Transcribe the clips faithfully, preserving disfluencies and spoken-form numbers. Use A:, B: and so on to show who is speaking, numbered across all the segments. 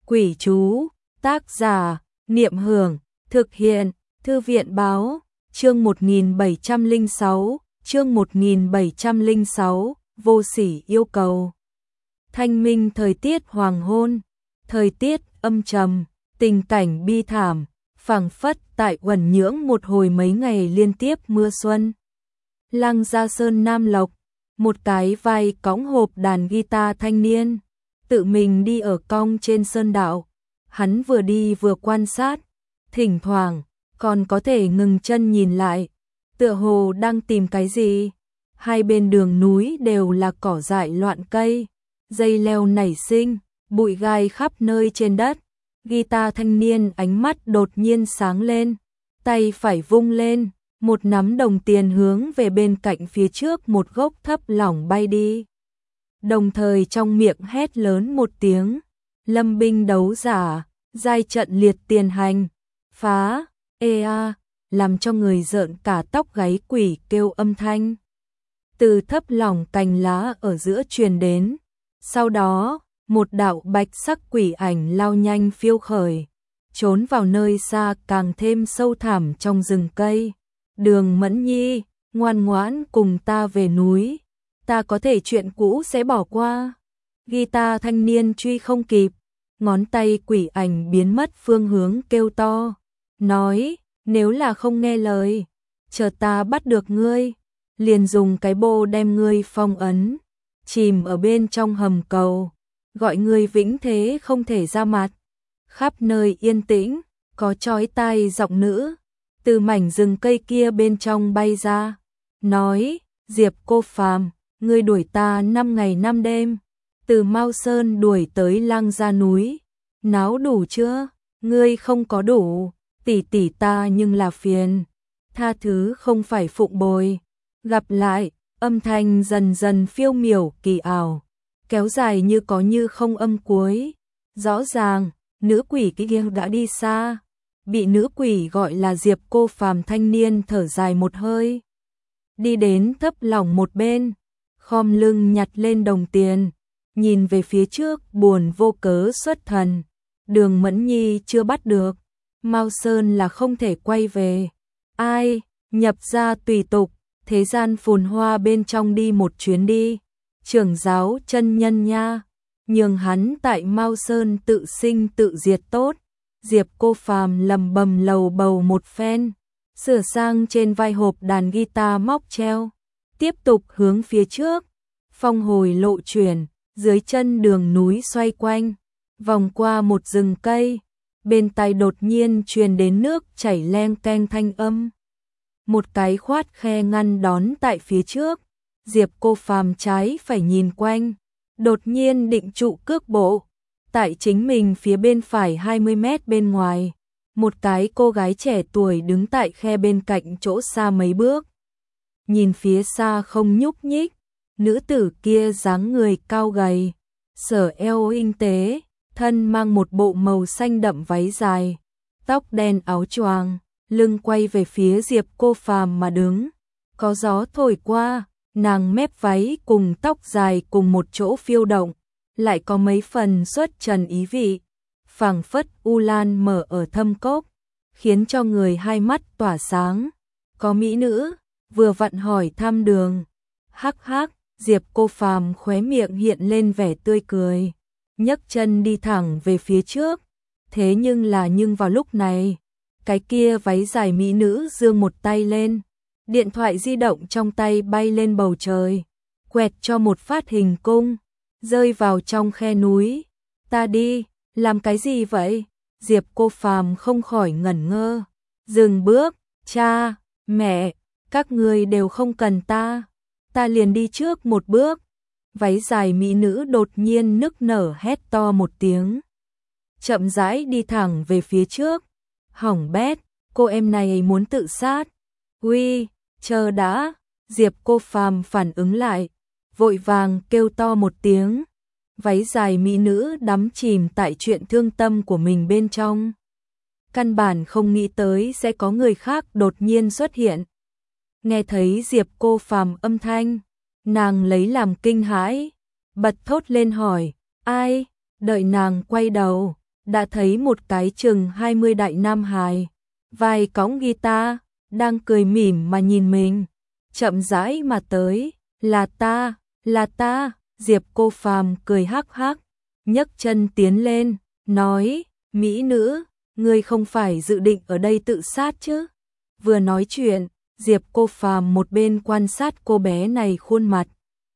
A: Quỷ chú, tác giả, Niệm Hưởng, thực hiện, Thư viện báo, chương một nghìn bảy trăm lẻ sáu, chương một nghìn bảy trăm lẻ sáu, vô sỉ yêu cầu. Thanh minh thời tiết hoàng hôn, thời tiết âm trầm, tình cảnh bi thảm, phảng phất tại Uẩn Nhưỡng một hồi mấy ngày liên tiếp mưa xuân. Lăng Gia Sơn Nam Lộc, một cái vai cõng hộp đàn guitar thanh niên, tự mình đi ở cong trên sơn đạo. Hắn vừa đi vừa quan sát, thỉnh thoảng còn có thể ngừng chân nhìn lại, tựa hồ đang tìm cái gì. Hai bên đường núi đều là cỏ dại loạn cây, dây leo nảy sinh, bụi gai khắp nơi trên đất. Guitar thanh niên ánh mắt đột nhiên sáng lên, tay phải vung lên, một nắm đồng tiền hướng về bên cạnh phía trước một gốc thấp lỏng bay đi. Đồng thời trong miệng hét lớn một tiếng, lâm binh đấu giả, giai trận liệt tiền hành, phá, ê a, làm cho người rợn cả tóc gáy. Quỷ kêu âm thanh từ thấp lỏng cành lá ở giữa truyền đến, sau đó một đạo bạch sắc quỷ ảnh lao nhanh phiêu khởi, trốn vào nơi xa càng thêm sâu thẳm trong rừng cây. Đường Mẫn Nhi, ngoan ngoãn cùng ta về núi, ta có thể chuyện cũ sẽ bỏ qua. Guitar thanh niên truy không kịp, ngón tay quỷ ảnh biến mất phương hướng, kêu to, nói, nếu là không nghe lời, chờ ta bắt được ngươi, liền dùng cái bô đem ngươi phong ấn, chìm ở bên trong hầm cầu, gọi ngươi vĩnh thế không thể ra mặt. Khắp nơi yên tĩnh, có chói tai giọng nữ từ mảnh rừng cây kia bên trong bay ra, nói, Diệp Cô Phàm, ngươi đuổi ta năm ngày năm đêm, từ Mao Sơn đuổi tới Lăng Gia núi, náo đủ chưa? Ngươi không có đủ, tỷ tỷ ta nhưng là phiền, tha thứ không phải phụng bồi. Gặp lại, âm thanh dần dần phiêu miểu kỳ ảo, kéo dài như có như không âm cuối. Rõ ràng, nữ quỷ kia đã đi xa. Bị nữ quỷ gọi là Diệp Cô Phàm thanh niên thở dài một hơi, đi đến thấp lỏng một bên, khom lưng nhặt lên đồng tiền, nhìn về phía trước buồn vô cớ xuất thần. Đường Mẫn Nhi chưa bắt được, Mao Sơn là không thể quay về. Ai, nhập ra tùy tục, thế gian phồn hoa bên trong đi một chuyến đi. Trưởng giáo chân nhân nha, nhường hắn tại Mao Sơn tự sinh tự diệt tốt. Diệp Cô Phàm lầm bầm lầu bầu một phen, sửa sang trên vai hộp đàn guitar móc treo, tiếp tục hướng phía trước. Phong hồi lộ chuyển, dưới chân đường núi xoay quanh, vòng qua một rừng cây, bên tai đột nhiên truyền đến nước chảy leng keng thanh âm. Một cái khoát khe ngăn đón tại phía trước, Diệp Cô Phàm trái phải nhìn quanh, đột nhiên định trụ cước bộ. Tại chính mình phía bên phải hai mươi mét bên ngoài, một cái cô gái trẻ tuổi đứng tại khe bên cạnh chỗ xa mấy bước. Nhìn phía xa không nhúc nhích, nữ tử kia dáng người cao gầy, sở eo tinh tế, thân mang một bộ màu xanh đậm váy dài, tóc đen áo choàng, lưng quay về phía Diệp Cô Phàm mà đứng. Có gió thổi qua, nàng mép váy cùng tóc dài cùng một chỗ phiêu động, lại có mấy phần xuất trần ý vị, phảng phất u lan mở ở thâm cốc, khiến cho người hai mắt tỏa sáng. Có mỹ nữ vừa vặn hỏi thăm đường. Hắc hắc, Diệp Cô Phàm khóe miệng hiện lên vẻ tươi cười, nhấc chân đi thẳng về phía trước. Thế nhưng là nhưng vào lúc này, cái kia váy dài mỹ nữ giương một tay lên, điện thoại di động trong tay bay lên bầu trời, quẹt cho một phát hình cung, rơi vào trong khe núi. Ta đi, làm cái gì vậy? Diệp Cô Phàm không khỏi ngẩn ngơ, dừng bước. Cha, mẹ, các ngươi đều không cần ta, ta liền đi trước một bước. Váy dài mỹ nữ đột nhiên nức nở hét to một tiếng, chậm rãi đi thẳng về phía trước. Hỏng bét, cô em này muốn tự sát. Uy, chờ đã. Diệp Cô Phàm phản ứng lại, vội vàng kêu to một tiếng. Váy dài mỹ nữ đắm chìm tại chuyện thương tâm của mình bên trong, căn bản không nghĩ tới sẽ có người khác đột nhiên xuất hiện. Nghe thấy Diệp Cô Phàm âm thanh, nàng lấy làm kinh hãi, bật thốt lên hỏi, ai? Đợi nàng quay đầu, đã thấy một cái chừng hai mươi đại nam hài, vai cõng guitar, đang cười mỉm mà nhìn mình, chậm rãi mà tới, là ta, là ta, Diệp Cô Phàm cười hắc hắc, nhấc chân tiến lên, nói, mỹ nữ, ngươi không phải dự định ở đây tự sát chứ? Vừa nói chuyện, Diệp Cô Phàm một bên quan sát cô bé này khuôn mặt,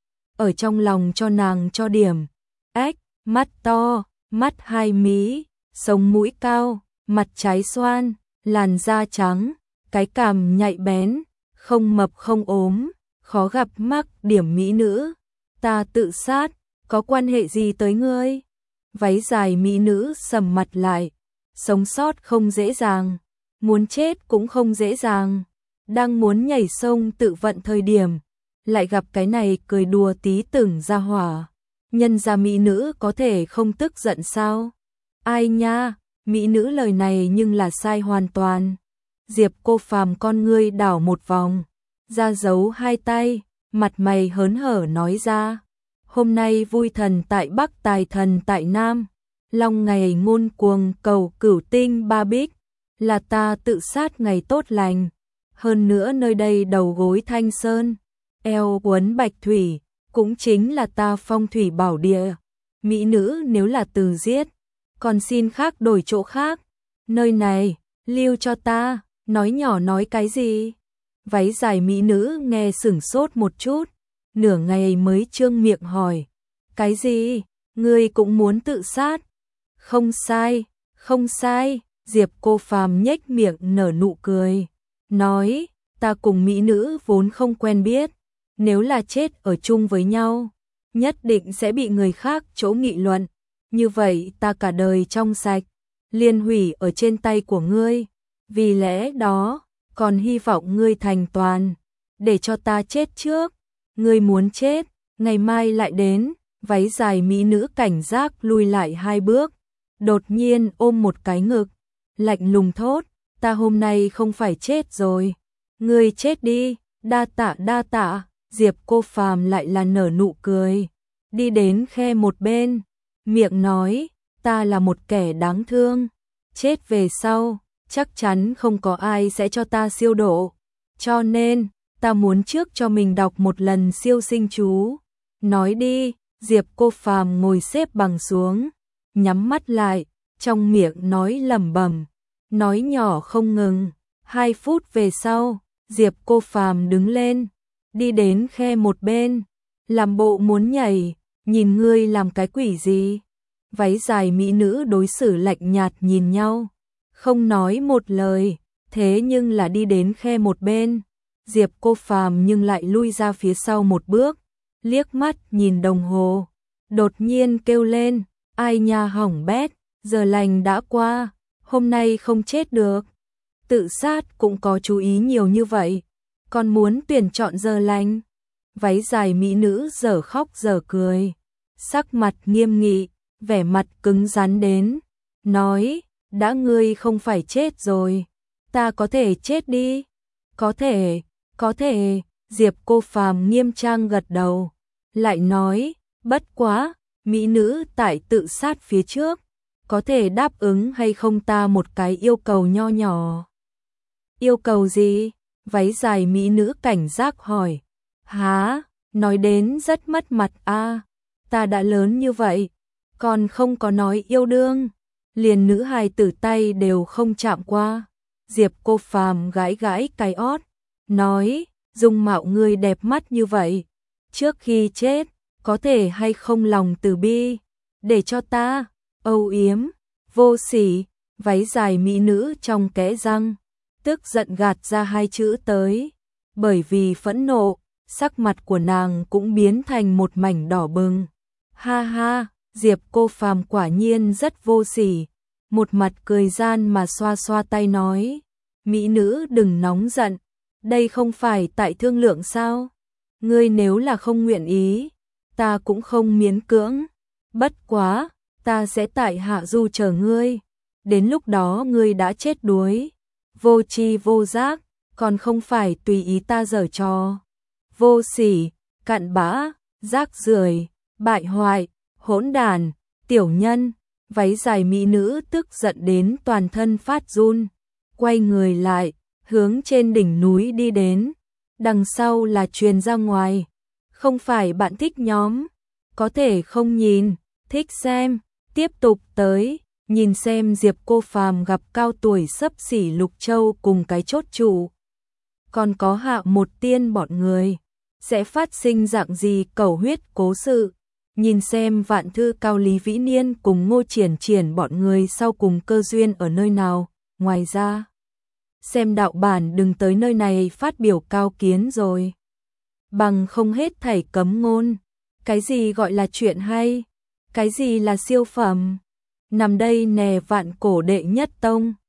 A: ở trong lòng cho nàng cho điểm, ếch, mắt to, mắt hai mí, sống mũi cao, mặt trái xoan, làn da trắng, cái cằm nhạy bén, không mập không ốm, khó gặp mắc điểm mỹ nữ. Ta tự sát, có quan hệ gì tới ngươi? Váy dài mỹ nữ sầm mặt lại, sống sót không dễ dàng, muốn chết cũng không dễ dàng, đang muốn nhảy sông tự vận thời điểm, lại gặp cái này cười đùa tí từng ra hỏa. Nhân ra mỹ nữ có thể không tức giận sao? Ai nha, mỹ nữ lời này nhưng là sai hoàn toàn. Diệp Cô Phàm con ngươi đảo một vòng, ra dấu hai tay, mặt mày hớn hở nói ra. Hôm nay vui thần tại Bắc, tài thần tại Nam, long ngày ngôn cuồng cầu cửu tinh ba bích, là ta tự sát ngày tốt lành. Hơn nữa nơi đây đầu gối thanh sơn, eo quấn bạch thủy, cũng chính là ta phong thủy bảo địa. Mỹ nữ nếu là từ giết, còn xin khác đổi chỗ khác. Nơi này, lưu cho ta, nói nhỏ nói cái gì? Váy dài mỹ nữ nghe sửng sốt một chút, nửa ngày mới trương miệng hỏi. Cái gì? Ngươi cũng muốn tự sát? Không sai, không sai, Diệp Cô Phàm nhếch miệng nở nụ cười, nói, ta cùng mỹ nữ vốn không quen biết, nếu là chết ở chung với nhau, nhất định sẽ bị người khác chỗ nghị luận, như vậy ta cả đời trong sạch, liên hủy ở trên tay của ngươi, vì lẽ đó, còn hy vọng ngươi thành toàn, để cho ta chết trước, ngươi muốn chết, ngày mai lại đến. Váy dài mỹ nữ cảnh giác lùi lại hai bước, đột nhiên ôm một cái ngực, lạnh lùng thốt, ta hôm nay không phải chết rồi, ngươi chết đi, đa tạ đa tạ. Diệp Cô Phàm lại là nở nụ cười, đi đến khe một bên, miệng nói, ta là một kẻ đáng thương, chết về sau, chắc chắn không có ai sẽ cho ta siêu độ, cho nên, ta muốn trước cho mình đọc một lần siêu sinh chú. Nói đi. Diệp Cô Phàm ngồi xếp bằng xuống, nhắm mắt lại, trong miệng nói lẩm bẩm, nói nhỏ không ngừng. Hai phút về sau, Diệp Cô Phàm đứng lên, đi đến khe một bên, làm bộ muốn nhảy, nhìn ngươi làm cái quỷ gì? Váy dài mỹ nữ đối xử lạnh nhạt nhìn nhau, không nói một lời, thế nhưng là đi đến khe một bên, Diệp Cô Phàm nhưng lại lui ra phía sau một bước. Liếc mắt nhìn đồng hồ, đột nhiên kêu lên, ai nha hỏng bét, giờ lành đã qua, hôm nay không chết được. Tự sát cũng có chú ý nhiều như vậy, còn muốn tuyển chọn giờ lành. Váy dài mỹ nữ dở khóc dở cười, sắc mặt nghiêm nghị, vẻ mặt cứng rắn đến, nói, đã ngươi không phải chết rồi, ta có thể chết đi. Có thể, có thể. Diệp Cô Phàm nghiêm trang gật đầu, lại nói, bất quá, mỹ nữ tại tự sát phía trước, có thể đáp ứng hay không ta một cái yêu cầu nho nhỏ. Yêu cầu gì? Váy dài mỹ nữ cảnh giác hỏi. Hả? Nói đến rất mất mặt a, ta đã lớn như vậy, còn không có nói yêu đương, liền nữ hài tử tay đều không chạm qua. Diệp Cô Phàm gãi gãi cái ót, nói, dung mạo ngươi đẹp mắt như vậy, trước khi chết, có thể hay không lòng từ bi, để cho ta, âu yếm, vô sỉ. Váy dài mỹ nữ trong kẽ răng, tức giận gạt ra hai chữ tới, bởi vì phẫn nộ, sắc mặt của nàng cũng biến thành một mảnh đỏ bừng. Ha ha, Diệp Cô Phàm quả nhiên rất vô sỉ, một mặt cười gian mà xoa xoa tay nói, mỹ nữ đừng nóng giận, đây không phải tại thương lượng sao? Ngươi nếu là không nguyện ý, ta cũng không miễn cưỡng, bất quá, ta sẽ tại hạ du chờ ngươi, đến lúc đó ngươi đã chết đuối, vô tri vô giác, còn không phải tùy ý ta giở trò. Vô sỉ, cặn bã, rác rưởi, bại hoại, hỗn đản, tiểu nhân. Váy dài mỹ nữ tức giận đến toàn thân phát run, quay người lại, hướng trên đỉnh núi đi đến. Đằng sau là truyền ra ngoài. Không phải bạn thích nhóm, có thể không nhìn, thích xem, tiếp tục tới, nhìn xem Diệp Cô Phàm gặp cao tuổi xấp xỉ Lục Châu cùng cái chốt chủ. Còn có Hạ Một Tiên bọn người, sẽ phát sinh dạng gì cầu huyết cố sự. Nhìn xem Vạn Thư Cao Lý Vĩ Niên cùng Ngô Triển Triển bọn người sau cùng cơ duyên ở nơi nào. Ngoài ra, xem đạo bản đừng tới nơi này phát biểu cao kiến rồi. Bằng không hết thảy cấm ngôn. Cái gì gọi là chuyện hay? Cái gì là siêu phẩm? Nằm đây nè Vạn Cổ đệ nhất tông.